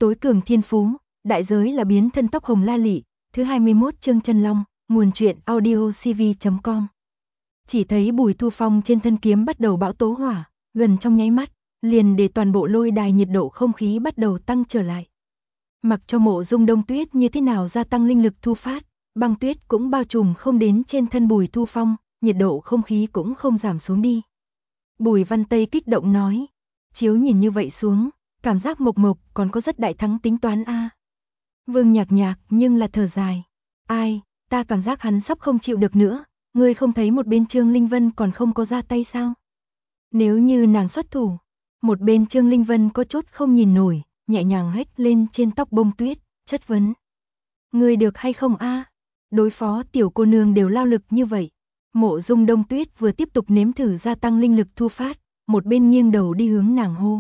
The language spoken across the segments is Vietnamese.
Tối cường thiên phú, đại giới là biến thân tóc hồng la lị, thứ 21 chương chân long, nguồn truyện audiocv.com. Chỉ thấy Bùi Thu Phong trên thân kiếm bắt đầu bão tố hỏa, gần trong nháy mắt, liền để toàn bộ lôi đài nhiệt độ không khí bắt đầu tăng trở lại. Mặc cho Mộ Dung Đông Tuyết như thế nào gia tăng linh lực thu phát, băng tuyết cũng bao trùm không đến trên thân Bùi Thu Phong, nhiệt độ không khí cũng không giảm xuống đi. Bùi Văn Tây kích động nói, chiếu nhìn như vậy xuống, cảm giác Mộc Mộc còn có rất đại thắng tính toán a. Vương Nhạc Nhạc nhưng là thở dài, ai, ta cảm giác hắn sắp không chịu được nữa, ngươi không thấy một bên Trương Linh Vân còn không có ra tay sao? Nếu như nàng xuất thủ, một bên Trương Linh Vân có chút không nhìn nổi, nhẹ nhàng hếch lên trên tóc bông tuyết, chất vấn. Ngươi được hay không a? Đối phó tiểu cô nương đều lao lực như vậy. Mộ Dung Đông Tuyết vừa tiếp tục nếm thử gia tăng linh lực thu phát, một bên nghiêng đầu đi hướng nàng hô.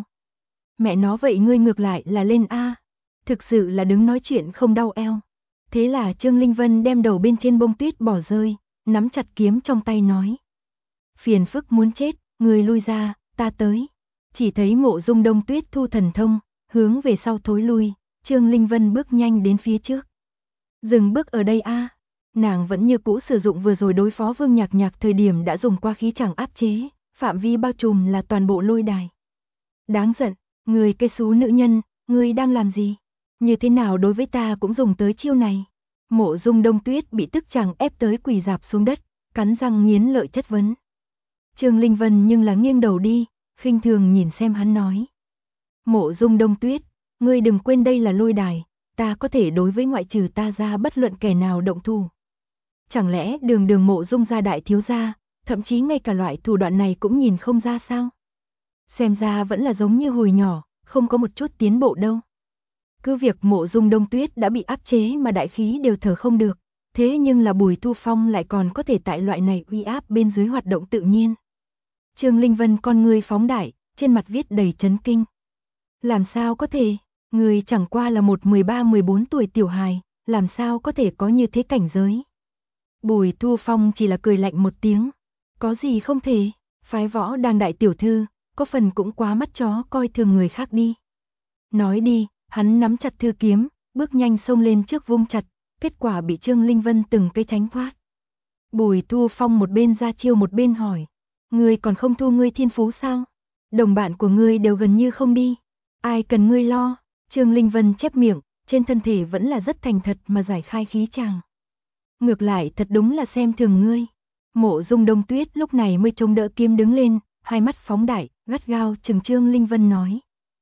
Mẹ nó vậy ngươi ngược lại là lên a, thực sự là đứng nói chuyện không đau eo. Thế là Trương Linh Vân đem đầu bên trên bông tuyết bỏ rơi, nắm chặt kiếm trong tay nói. Phiền phức muốn chết, ngươi lui ra, ta tới. Chỉ thấy Mộ Dung Đông Tuyết thu thần thông, hướng về sau thối lui, Trương Linh Vân bước nhanh đến phía trước. Dừng bước ở đây a. Nàng vẫn như cũ sử dụng vừa rồi đối phó Vương Nhạc Nhạc thời điểm đã dùng qua khí chàng áp chế, phạm vi bao trùm là toàn bộ lôi đài. Đáng giận, người cây xú nữ nhân, ngươi đang làm gì? Như thế nào đối với ta cũng dùng tới chiêu này? Mộ Dung Đông Tuyết bị tức chàng ép tới quỳ rạp xuống đất, cắn răng nghiến lợi chất vấn. Trương Linh Vân nhưng là nghiêng đầu đi, khinh thường nhìn xem hắn nói. Mộ Dung Đông Tuyết, ngươi đừng quên đây là lôi đài, ta có thể đối với ngoại trừ ta ra bất luận kẻ nào động thủ. Chẳng lẽ đường Mộ Dung gia đại thiếu gia, thậm chí ngay cả loại thủ đoạn này cũng nhìn không ra sao? Xem ra vẫn là giống như hồi nhỏ, không có một chút tiến bộ đâu. Cứ việc Mộ Dung Đông Tuyết đã bị áp chế mà đại khí đều thở không được, thế nhưng là Bùi Thu Phong lại còn có thể tại loại này uy áp bên dưới hoạt động tự nhiên. Trương Linh Vân con ngươi phóng đại, trên mặt viết đầy chấn kinh. Làm sao có thể, người chẳng qua là một 13-14 tuổi tiểu hài, làm sao có thể có như thế cảnh giới? Bùi Thu Phong chỉ là cười lạnh một tiếng, có gì không thể, phái võ đang đại tiểu thư, có phần cũng quá mắt chó coi thường người khác đi. Nói đi, hắn nắm chặt thư kiếm, bước nhanh xông lên trước vung chặt, kết quả bị Trương Linh Vân từng cây tránh thoát. Bùi Thu Phong một bên ra chiêu một bên hỏi, ngươi còn không thu ngươi thiên phú sao? Đồng bạn của ngươi đều gần như không đi, ai cần ngươi lo? Trương Linh Vân chép miệng, trên thân thể vẫn là rất thành thật mà giải khai khí chàng. Ngược lại thật đúng là xem thường ngươi. Mộ Dung Đông Tuyết lúc này mới chống đỡ kiếm đứng lên, hai mắt phóng đại, gắt gao chừng Trương Linh Vân nói.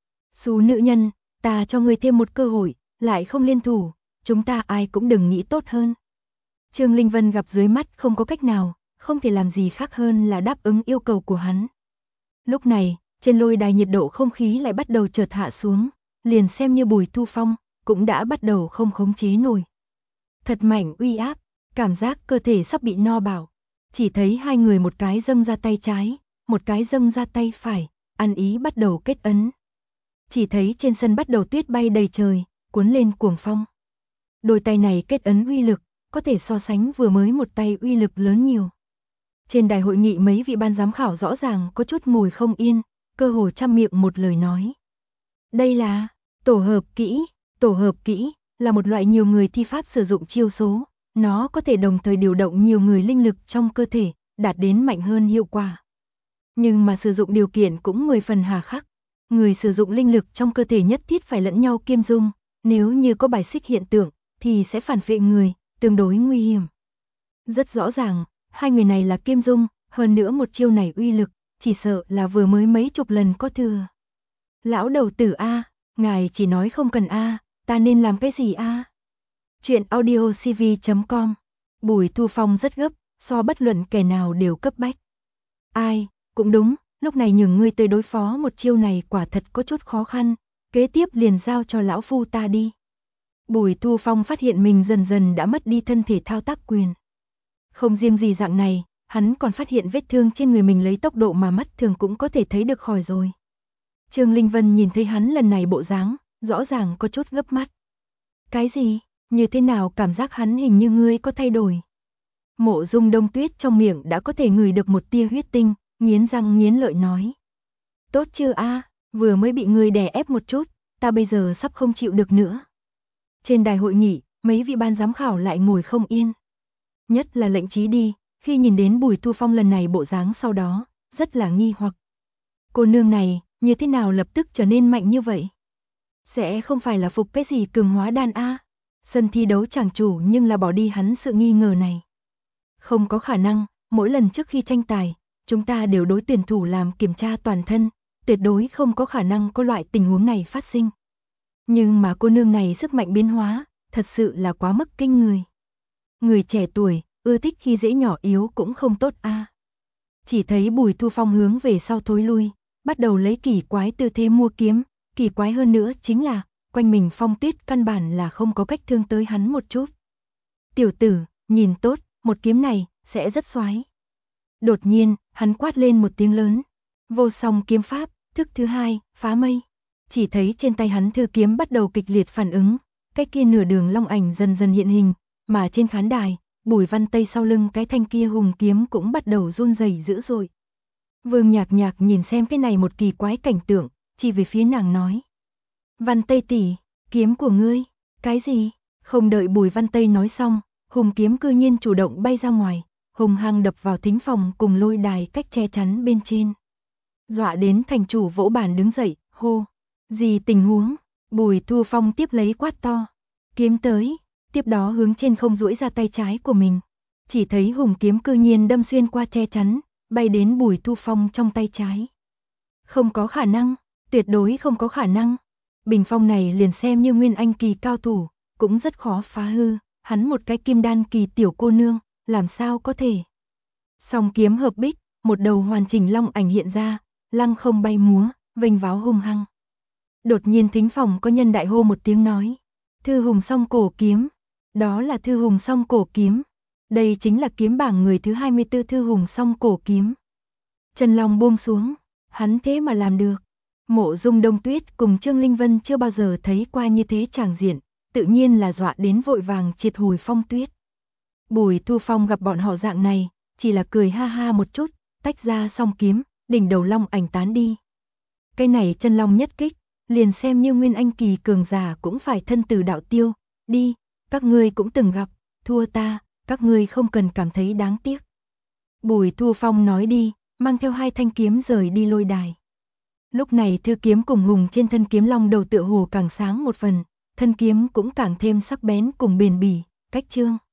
Xú nữ nhân, ta cho ngươi thêm một cơ hội, lại không liên thủ, chúng ta ai cũng đừng nghĩ tốt hơn. Trương Linh Vân gặp dưới mắt không có cách nào, không thể làm gì khác hơn là đáp ứng yêu cầu của hắn. Lúc này, trên lôi đài nhiệt độ không khí lại bắt đầu chợt hạ xuống, liền xem như Bùi Thu Phong, cũng đã bắt đầu không khống chế nổi. Thật mạnh uy áp, cảm giác cơ thể sắp bị no bạo. Chỉ thấy hai người một cái dâng ra tay trái, một cái dâng ra tay phải, ăn ý bắt đầu kết ấn. Chỉ thấy trên sân bắt đầu tuyết bay đầy trời, cuốn lên cuồng phong. Đôi tay này kết ấn uy lực, có thể so sánh vừa mới một tay uy lực lớn nhiều. Trên đài hội nghị mấy vị ban giám khảo rõ ràng có chút ngồi không yên, cơ hồ trăm miệng một lời nói. Đây là tổ hợp kỹ là một loại nhiều người thi pháp sử dụng chiêu số, nó có thể đồng thời điều động nhiều người linh lực trong cơ thể, đạt đến mạnh hơn hiệu quả. Nhưng mà sử dụng điều kiện cũng 10 phần hà khắc. Người sử dụng linh lực trong cơ thể nhất thiết phải lẫn nhau kiêm dung, nếu như có bài xích hiện tượng thì sẽ phản vệ người, tương đối nguy hiểm. Rất rõ ràng, hai người này là kiêm dung, hơn nữa một chiêu này uy lực, chỉ sợ là vừa mới mấy chục lần có thừa. Lão đầu tử a, ngài chỉ nói không cần a, ta nên làm cái gì a? Chuyện audiocv.com. Bùi Thu Phong rất gấp, so bất luận kẻ nào đều cấp bách. Ai, cũng đúng, lúc này nhường ngươi tới đối phó một chiêu này quả thật có chút khó khăn, kế tiếp liền giao cho lão phu ta đi. Bùi Thu Phong phát hiện mình dần dần đã mất đi thân thể thao tác quyền. Không riêng gì dạng này, hắn còn phát hiện vết thương trên người mình lấy tốc độ mà mắt thường cũng có thể thấy được khỏi rồi. Trương Linh Vân nhìn thấy hắn lần này bộ dáng, rõ ràng có chút gấp mắt. Cái gì? Như thế nào cảm giác hắn hình như ngươi có thay đổi? Mộ Dung Đông Tuyết trong miệng đã có thể ngửi được một tia huyết tinh, nghiến răng nghiến lợi nói. Tốt chưa a, vừa mới bị ngươi đè ép một chút, ta bây giờ sắp không chịu được nữa. Trên đài hội nghị, mấy vị ban giám khảo lại ngồi không yên. Nhất là Lệnh Chí đi, khi nhìn đến Bùi Thu Phong lần này bộ dáng sau đó, rất là nghi hoặc. Cô nương này, như thế nào lập tức trở nên mạnh như vậy? Sẽ không phải là phục cái gì cường hóa đan a? Sân thi đấu chàng chủ nhưng là bỏ đi hắn sự nghi ngờ này. Không có khả năng, mỗi lần trước khi tranh tài, chúng ta đều đối tuyển thủ làm kiểm tra toàn thân, tuyệt đối không có khả năng có loại tình huống này phát sinh. Nhưng mà cô nương này sức mạnh biến hóa, thật sự là quá mức kinh người. Người trẻ tuổi, ưa thích khi dễ nhỏ yếu cũng không tốt a. Chỉ thấy Bùi Thu Phong hướng về sau thối lui, bắt đầu lấy kỳ quái tư thế mua kiếm, kỳ quái hơn nữa chính là, quanh mình phong tuyết căn bản là không có cách thương tới hắn một chút. Tiểu tử, nhìn tốt, một kiếm này, sẽ rất xoái. Đột nhiên, hắn quát lên một tiếng lớn. Vô song kiếm pháp, thức thứ hai, phá mây. Chỉ thấy trên tay hắn thư kiếm bắt đầu kịch liệt phản ứng, cái kia nửa đường long ảnh dần dần hiện hình, mà trên khán đài, Bùi Văn Tây sau lưng cái thanh kia hùng kiếm cũng bắt đầu run rẩy dữ dội. Vương Nhạc Nhạc nhìn xem cái này một kỳ quái cảnh tượng, chỉ về phía nàng nói. Văn Tây tỷ, kiếm của ngươi, cái gì? Không đợi Bùi Văn Tây nói xong, hùng kiếm cư nhiên chủ động bay ra ngoài, hùng hăng đập vào thính phòng cùng lôi đài cách che chắn bên trên. Dọa đến thành chủ vỗ bàn đứng dậy, hô. Gì tình huống? Bùi Thu Phong tiếp lấy quát to. Kiếm tới, tiếp đó hướng trên không duỗi ra tay trái của mình. Chỉ thấy hùng kiếm cư nhiên đâm xuyên qua che chắn, bay đến Bùi Thu Phong trong tay trái. Không có khả năng, tuyệt đối không có khả năng. Bình phong này liền xem như nguyên anh kỳ cao thủ, cũng rất khó phá hư, hắn một cái kim đan kỳ tiểu cô nương, làm sao có thể. Song kiếm hợp bích, một đầu hoàn chỉnh long ảnh hiện ra, lăng không bay múa, vênh váo hung hăng. Đột nhiên thính phòng có nhân đại hô một tiếng nói. Thư hùng song cổ kiếm. Đó là thư hùng song cổ kiếm. Đây chính là kiếm bảng người thứ 24 thư hùng song cổ kiếm. Trần Long buông xuống. Hắn thế mà làm được. Mộ Dung Đông Tuyết cùng Trương Linh Vân chưa bao giờ thấy qua như thế tràng diện. Tự nhiên là dọa đến vội vàng triệt hồi phong tuyết. Bùi Thu Phong gặp bọn họ dạng này, chỉ là cười ha ha một chút, tách ra song kiếm, đỉnh đầu long ảnh tán đi. Cái này chân long nhất kích, liền xem như nguyên anh kỳ cường giả cũng phải thân từ đạo tiêu, đi, các ngươi cũng từng gặp, thua ta, các ngươi không cần cảm thấy đáng tiếc. Bùi Thu Phong nói đi, mang theo hai thanh kiếm rời đi lôi đài. Lúc này thư kiếm cùng hùng trên thân kiếm long đầu tựa hồ càng sáng một phần, thân kiếm cũng càng thêm sắc bén cùng bền bỉ, cách chương.